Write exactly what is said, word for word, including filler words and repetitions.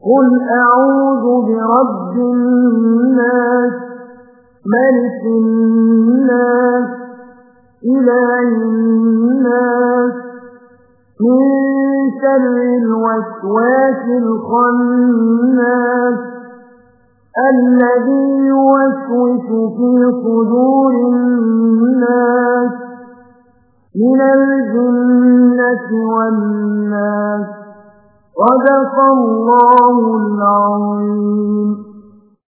قل أعوذ برب الناس ملك الناس إله الناس من شر الوسواس الخناس الذي يوسوس في صدور الناس من الجنة والناس. صدق الله العظيم.